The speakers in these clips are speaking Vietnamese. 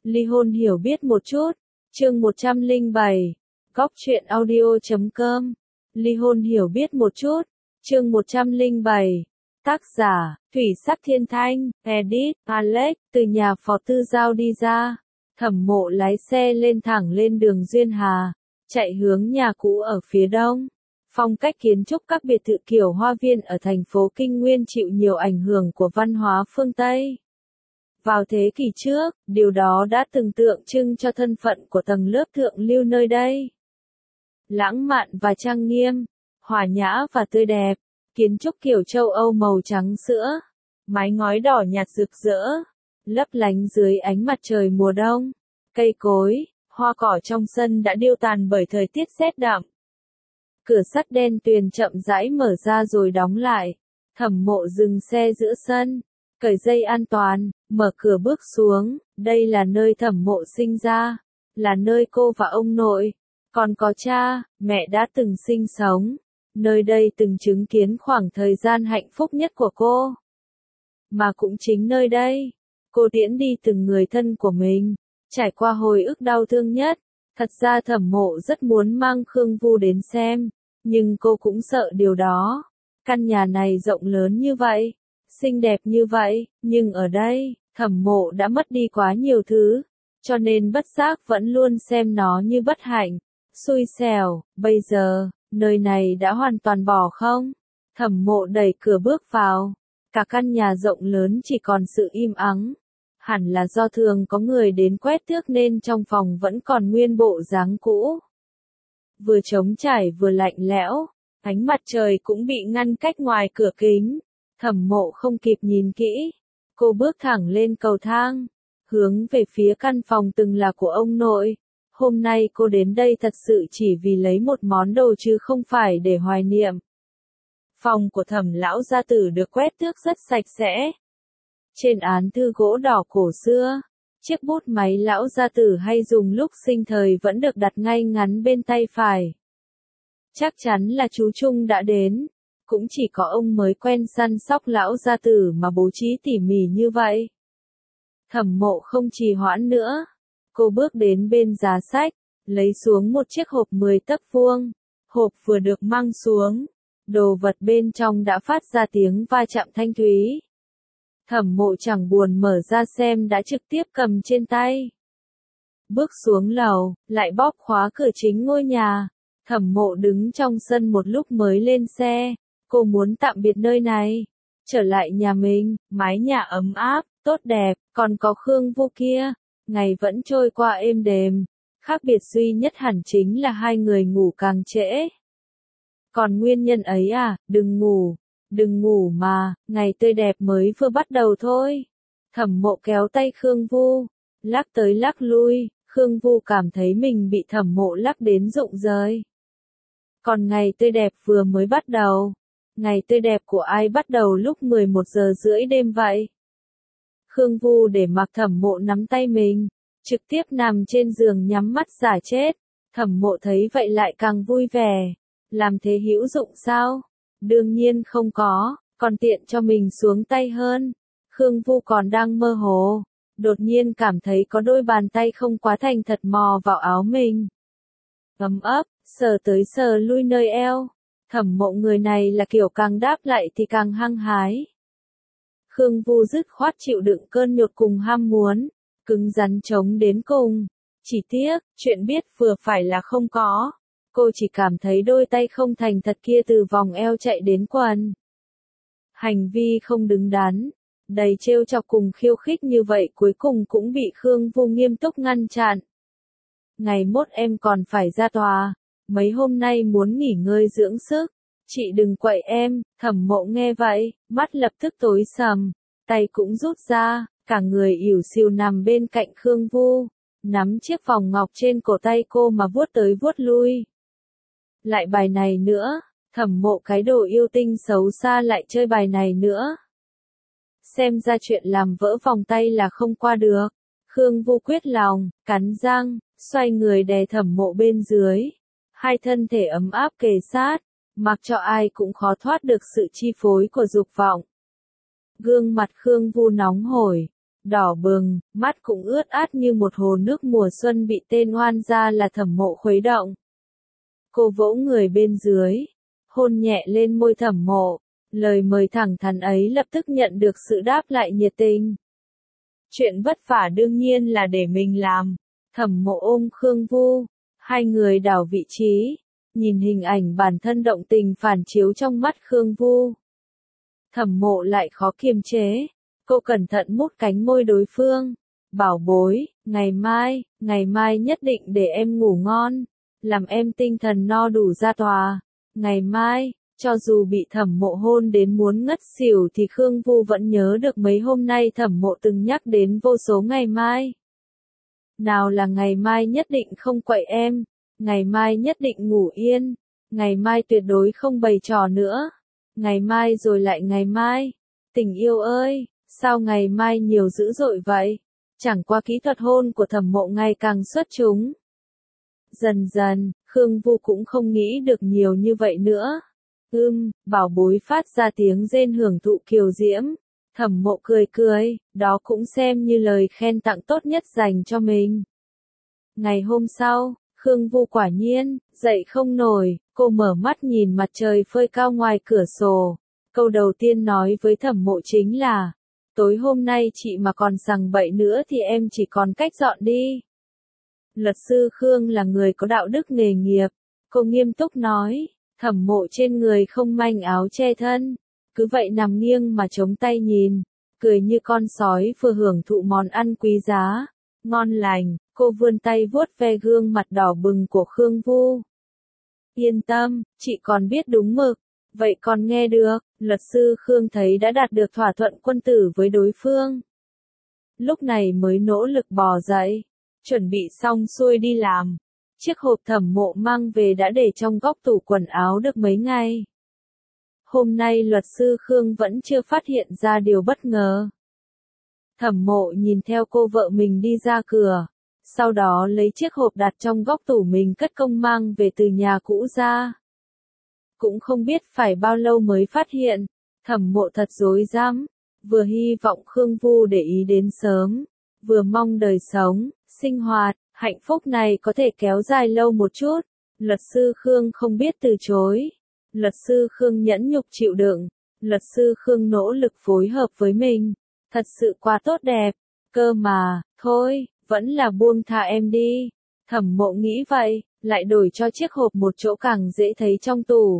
Ly hôn hiểu biết một chút. Chương 107. Góc truyện audio.com. Ly hôn hiểu biết một chút. Chương 107. Tác giả, Thủy Sắc Thiên Thanh, edit, Alex, từ nhà phó tư giao đi ra. Thẩm Mộ lái xe lên thẳng lên đường Duyên Hà, chạy hướng nhà cũ ở phía đông. Phong cách kiến trúc các biệt thự kiểu hoa viên ở thành phố Kinh Nguyên chịu nhiều ảnh hưởng của văn hóa phương Tây. Vào thế kỷ trước, điều đó đã từng tượng trưng cho thân phận của tầng lớp thượng lưu nơi đây. Lãng mạn và trang nghiêm, hòa nhã và tươi đẹp, kiến trúc kiểu châu Âu màu trắng sữa, mái ngói đỏ nhạt rực rỡ, lấp lánh dưới ánh mặt trời mùa đông. Cây cối, hoa cỏ trong sân đã điêu tàn bởi thời tiết rét đậm. Cửa sắt đen tuyền chậm rãi mở ra rồi đóng lại. Thẩm Mộ dừng xe giữa sân, cởi dây an toàn, mở cửa bước xuống. Đây là nơi Thẩm Mộ sinh ra, là nơi cô và ông nội, còn có cha, mẹ đã từng sinh sống. Nơi đây từng chứng kiến khoảng thời gian hạnh phúc nhất của cô. Mà cũng chính nơi đây, cô tiễn đi từng người thân của mình, trải qua hồi ức đau thương nhất. Thật ra Thẩm Mộ rất muốn mang Khương Vu đến xem, nhưng cô cũng sợ điều đó. Căn nhà này rộng lớn như vậy, xinh đẹp như vậy, nhưng ở đây, Thẩm Mộ đã mất đi quá nhiều thứ, cho nên bất giác vẫn luôn xem nó như bất hạnh, xui xẻo. Bây giờ, nơi này đã hoàn toàn bỏ không? Thẩm Mộ đẩy cửa bước vào, cả căn nhà rộng lớn chỉ còn sự im ắng. Hẳn là do thường có người đến quét tước nên trong phòng vẫn còn nguyên bộ dáng cũ. Vừa trống trải vừa lạnh lẽo, ánh mặt trời cũng bị ngăn cách ngoài cửa kính. Thẩm Mộ không kịp nhìn kỹ, cô bước thẳng lên cầu thang, hướng về phía căn phòng từng là của ông nội. Hôm nay cô đến đây thật sự chỉ vì lấy một món đồ chứ không phải để hoài niệm. Phòng của Thẩm lão gia tử được quét tước rất sạch sẽ. Trên án thư gỗ đỏ cổ xưa, chiếc bút máy lão gia tử hay dùng lúc sinh thời vẫn được đặt ngay ngắn bên tay phải. Chắc chắn là chú Trung đã đến, cũng chỉ có ông mới quen săn sóc lão gia tử mà bố trí tỉ mỉ như vậy. Thẩm Mộ không trì hoãn nữa, cô bước đến bên giá sách, lấy xuống một chiếc hộp 10 tấc vuông. Hộp vừa được mang xuống, đồ vật bên trong đã phát ra tiếng va chạm thanh thúy. Thẩm Mộ chẳng buồn mở ra xem đã trực tiếp cầm trên tay. Bước xuống lầu, lại bóp khóa cửa chính ngôi nhà. Thẩm Mộ đứng trong sân một lúc mới lên xe. Cô muốn tạm biệt nơi này, trở lại nhà mình, mái nhà ấm áp, tốt đẹp, còn có Khương Vu kia. Ngày vẫn trôi qua êm đềm. Khác biệt duy nhất hẳn chính là hai người ngủ càng trễ. Còn nguyên nhân ấy à, đừng ngủ mà, ngày tươi đẹp mới vừa bắt đầu thôi. Thẩm Mộ kéo tay Khương Vu, lắc tới lắc lui. Khương Vu cảm thấy mình bị Thẩm Mộ lắc đến rụng rời. Còn ngày tươi đẹp vừa mới bắt đầu. Ngày tươi đẹp của ai bắt đầu lúc 11 giờ rưỡi đêm vậy? Khương Vu để mặc Thẩm Mộ nắm tay mình, trực tiếp nằm trên giường nhắm mắt giả chết. Thẩm Mộ thấy vậy lại càng vui vẻ. Làm thế hữu dụng sao? Đương nhiên không có, còn tiện cho mình xuống tay hơn. Khương Vu còn đang mơ hồ, đột nhiên cảm thấy có đôi bàn tay không quá thành thật mò vào áo mình. Ấm ấp, sờ tới sờ lui nơi eo. Thẩm Mộ người này là kiểu càng đáp lại thì càng hăng hái. Khương Vu dứt khoát chịu đựng cơn nhột cùng ham muốn, cứng rắn chống đến cùng. Chỉ tiếc, chuyện biết vừa phải là không có. Cô chỉ cảm thấy đôi tay không thành thật kia từ vòng eo chạy đến quần. Hành vi không đứng đắn, đầy trêu chọc cùng khiêu khích như vậy cuối cùng cũng bị Khương Vu nghiêm túc ngăn chặn. Ngày mốt em còn phải ra tòa, mấy hôm nay muốn nghỉ ngơi dưỡng sức, chị đừng quậy em. Thẩm Mộ nghe vậy, mắt lập tức tối sầm, tay cũng rút ra, cả người ỉu xìu nằm bên cạnh Khương Vu, nắm chiếc vòng ngọc trên cổ tay cô mà vuốt tới vuốt lui. Lại bài này nữa, Thẩm Mộ cái đồ yêu tinh xấu xa lại chơi bài này nữa. Xem ra chuyện làm vỡ vòng tay là không qua được. Khương Vu quyết lòng, cắn răng, xoay người đè Thẩm Mộ bên dưới. Hai thân thể ấm áp kề sát, mặc cho ai cũng khó thoát được sự chi phối của dục vọng. Gương mặt Khương Vu nóng hổi, đỏ bừng, mắt cũng ướt át như một hồ nước mùa xuân bị tên oan gia là Thẩm Mộ khuấy động. Cô vỗ người bên dưới, hôn nhẹ lên môi Thẩm Mộ, lời mời thẳng thắn ấy lập tức nhận được sự đáp lại nhiệt tình. Chuyện vất vả đương nhiên là để mình làm. Thẩm Mộ ôm Khương Vu, hai người đảo vị trí, nhìn hình ảnh bản thân động tình phản chiếu trong mắt Khương Vu. Thẩm Mộ lại khó kiềm chế, cô cẩn thận mút cánh môi đối phương. Bảo bối, ngày mai nhất định để em ngủ ngon, làm em tinh thần no đủ ra tòa. Ngày mai, cho dù bị Thẩm Mộ hôn đến muốn ngất xỉu thì Khương Vu vẫn nhớ được mấy hôm nay Thẩm Mộ từng nhắc đến vô số ngày mai. Nào là ngày mai nhất định không quậy em, ngày mai nhất định ngủ yên, ngày mai tuyệt đối không bày trò nữa, ngày mai rồi lại ngày mai. Tình yêu ơi, sao ngày mai nhiều dữ dội vậy? Chẳng qua kỹ thuật hôn của Thẩm Mộ ngày càng xuất chúng. Dần dần, Khương Vu cũng không nghĩ được nhiều như vậy nữa. Bảo bối phát ra tiếng rên hưởng thụ kiều diễm. Thẩm Mộ cười cười, đó cũng xem như lời khen tặng tốt nhất dành cho mình. Ngày hôm sau, Khương Vu quả nhiên, dậy không nổi, cô mở mắt nhìn mặt trời phơi cao ngoài cửa sổ. Câu đầu tiên nói với Thẩm Mộ chính là, tối hôm nay chị mà còn sằng bậy nữa thì em chỉ còn cách dọn đi. Luật sư Khương là người có đạo đức nghề nghiệp, cô nghiêm túc nói, Thẩm Mộ trên người không manh áo che thân, cứ vậy nằm nghiêng mà chống tay nhìn, cười như con sói vừa hưởng thụ món ăn quý giá, ngon lành. Cô vươn tay vuốt ve gương mặt đỏ bừng của Khương Vu. Yên tâm, chị còn biết đúng mực, vậy còn nghe được. Luật sư Khương thấy đã đạt được thỏa thuận quân tử với đối phương. Lúc này mới nỗ lực bò dậy, chuẩn bị xong xuôi đi làm. Chiếc hộp Thẩm Mộ mang về đã để trong góc tủ quần áo được mấy ngày. Hôm nay luật sư Khương vẫn chưa phát hiện ra điều bất ngờ. Thẩm Mộ nhìn theo cô vợ mình đi ra cửa, sau đó lấy chiếc hộp đặt trong góc tủ mình cất công mang về từ nhà cũ ra. Cũng không biết phải bao lâu mới phát hiện, Thẩm Mộ thật rối rắm, vừa hy vọng Khương Vu để ý đến sớm, vừa mong đời sống, sinh hoạt, hạnh phúc này có thể kéo dài lâu một chút. Luật sư Khương không biết từ chối. Luật sư Khương nhẫn nhục chịu đựng. Luật sư Khương nỗ lực phối hợp với mình. Thật sự quá tốt đẹp. Cơ mà, thôi, vẫn là buông tha em đi. Thẩm Mộ nghĩ vậy, lại đổi cho chiếc hộp một chỗ càng dễ thấy trong tủ.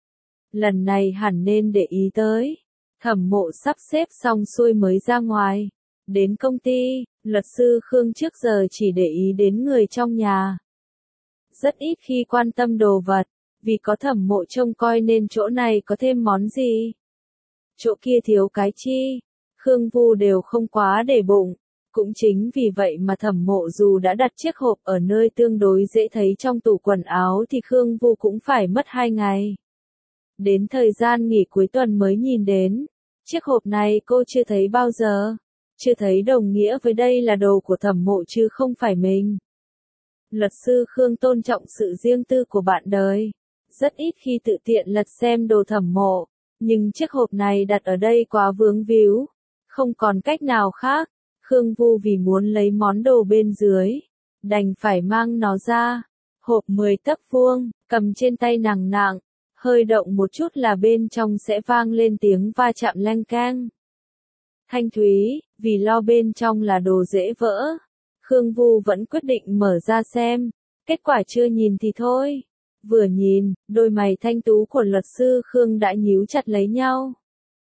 Lần này hẳn nên để ý tới. Thẩm Mộ sắp xếp xong xuôi mới ra ngoài. Đến công ty, luật sư Khương trước giờ chỉ để ý đến người trong nhà. Rất ít khi quan tâm đồ vật, vì có Thẩm Mộ trông coi nên chỗ này có thêm món gì, chỗ kia thiếu cái chi, Khương Vu đều không quá để bụng. Cũng chính vì vậy mà Thẩm Mộ dù đã đặt chiếc hộp ở nơi tương đối dễ thấy trong tủ quần áo thì Khương Vu cũng phải mất 2 ngày. Đến thời gian nghỉ cuối tuần mới nhìn đến. Chiếc hộp này cô chưa thấy bao giờ. Chưa thấy đồng nghĩa với đây là đồ của Thẩm Mộ chứ không phải mình. Luật sư Khương tôn trọng sự riêng tư của bạn đời. Rất ít khi tự tiện lật xem đồ Thẩm Mộ. Nhưng chiếc hộp này đặt ở đây quá vướng víu. Không còn cách nào khác. Khương Vu vì muốn lấy món đồ bên dưới, đành phải mang nó ra. Hộp 10 tấc vuông, cầm trên tay nặng nặng, hơi động một chút là bên trong sẽ vang lên tiếng va chạm leng keng. Thanh thúy, vì lo bên trong là đồ dễ vỡ. Khương Vu vẫn quyết định mở ra xem. Kết quả chưa nhìn thì thôi. Vừa nhìn, đôi mày thanh tú của luật sư Khương đã nhíu chặt lấy nhau.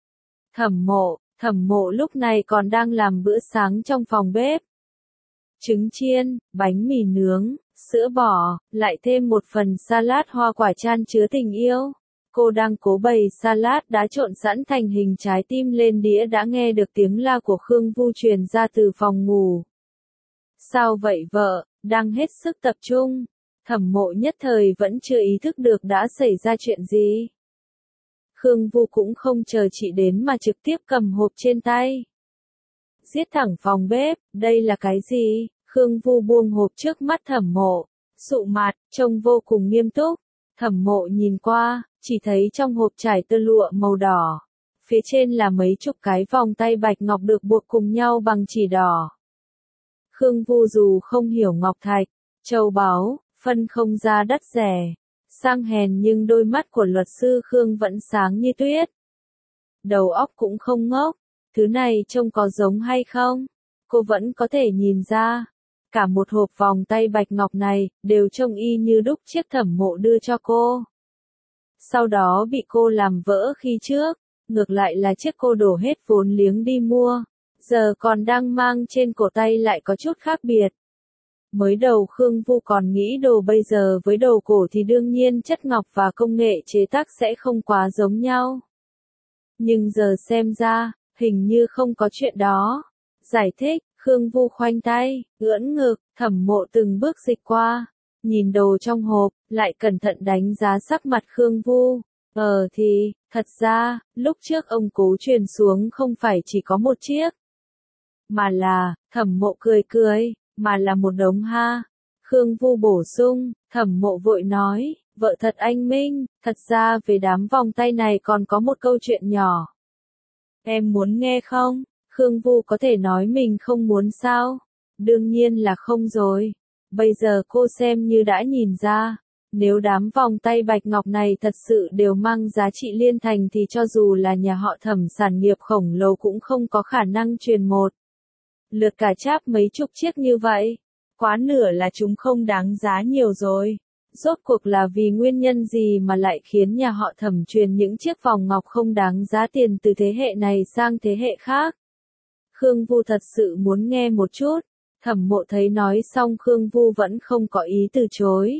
Thẩm Mộ lúc này còn đang làm bữa sáng trong phòng bếp. Trứng chiên, bánh mì nướng, sữa bò, lại thêm một phần salad hoa quả chan chứa tình yêu. Cô đang cố bày salad đã trộn sẵn thành hình trái tim lên đĩa đã nghe được tiếng la của Khương Vu truyền ra từ phòng ngủ. Sao vậy vợ, đang hết sức tập trung. Thẩm Mộ nhất thời vẫn chưa ý thức được đã xảy ra chuyện gì. Khương Vu cũng không chờ chị đến mà trực tiếp cầm hộp trên tay. Giết thẳng phòng bếp, đây là cái gì? Khương Vu buông hộp trước mắt Thẩm Mộ, sụ mặt, trông vô cùng nghiêm túc. Thẩm Mộ nhìn qua, chỉ thấy trong hộp trải tơ lụa màu đỏ. Phía trên là mấy chục cái vòng tay bạch ngọc được buộc cùng nhau bằng chỉ đỏ. Khương Vu dù không hiểu ngọc thạch, châu báu, phân không ra đắt rẻ, sang hèn nhưng đôi mắt của luật sư Khương vẫn sáng như tuyết. Đầu óc cũng không ngốc, thứ này trông có giống hay không? Cô vẫn có thể nhìn ra. Cả một hộp vòng tay bạch ngọc này, đều trông y như đúc chiếc Thẩm Mộ đưa cho cô. Sau đó bị cô làm vỡ khi trước, ngược lại là chiếc cô đổ hết vốn liếng đi mua, giờ còn đang mang trên cổ tay lại có chút khác biệt. Mới đầu Khương Vu còn nghĩ đồ bây giờ với đồ cổ thì đương nhiên chất ngọc và công nghệ chế tác sẽ không quá giống nhau. Nhưng giờ xem ra, hình như không có chuyện đó. Giải thích, Khương Vu khoanh tay, ưỡn ngực, Thẩm Mộ từng bước dịch qua, nhìn đồ trong hộp, lại cẩn thận đánh giá sắc mặt Khương Vu. Thì, thật ra, lúc trước ông cố truyền xuống không phải chỉ có một chiếc. Mà là, Thẩm Mộ cười cười, mà là một đống ha. Khương Vu bổ sung, Thẩm Mộ vội nói, vợ thật anh minh, thật ra về đám vòng tay này còn có một câu chuyện nhỏ. Em muốn nghe không? Khương Vu có thể nói mình không muốn sao? Đương nhiên là không rồi. Bây giờ cô xem như đã nhìn ra. Nếu đám vòng tay bạch ngọc này thật sự đều mang giá trị liên thành thì cho dù là nhà họ Thẩm sản nghiệp khổng lồ cũng không có khả năng truyền một lượt cả cháp mấy chục chiếc như vậy. Quá nửa là chúng không đáng giá nhiều rồi. Rốt cuộc là vì nguyên nhân gì mà lại khiến nhà họ Thẩm truyền những chiếc vòng ngọc không đáng giá tiền từ thế hệ này sang thế hệ khác? Khương Vu thật sự muốn nghe một chút. Thẩm Mộ thấy nói xong Khương Vu vẫn không có ý từ chối.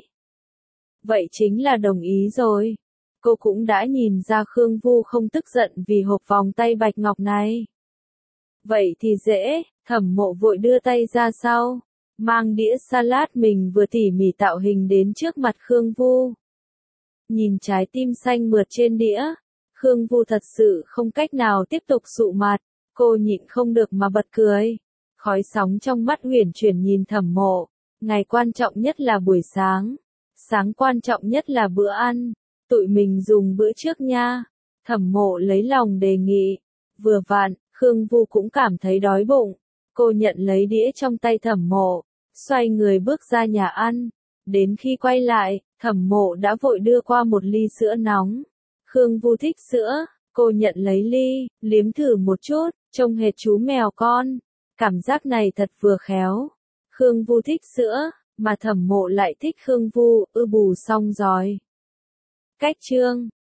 Vậy chính là đồng ý rồi. Cô cũng đã nhìn ra Khương Vu không tức giận vì hộp vòng tay bạch ngọc này. Vậy thì dễ, Thẩm Mộ vội đưa tay ra sau, mang đĩa salad mình vừa tỉ mỉ tạo hình đến trước mặt Khương Vu. Nhìn trái tim xanh mượt trên đĩa, Khương Vu thật sự không cách nào tiếp tục sụ mặt, cô nhịn không được mà bật cười. Khói sóng trong mắt huyền chuyển nhìn Thẩm Mộ, ngày quan trọng nhất là buổi sáng, sáng quan trọng nhất là bữa ăn, tụi mình dùng bữa trước nha. Thẩm Mộ lấy lòng đề nghị, vừa vặn, Khương Vu cũng cảm thấy đói bụng, cô nhận lấy đĩa trong tay Thẩm Mộ, xoay người bước ra nhà ăn, đến khi quay lại, Thẩm Mộ đã vội đưa qua một ly sữa nóng. Khương Vu thích sữa, cô nhận lấy ly, liếm thử một chút, trông hệt chú mèo con. Cảm giác này thật vừa khéo. Khương Vu thích sữa, mà Thẩm Mộ lại thích Khương Vu, bù xong rồi. Cách chương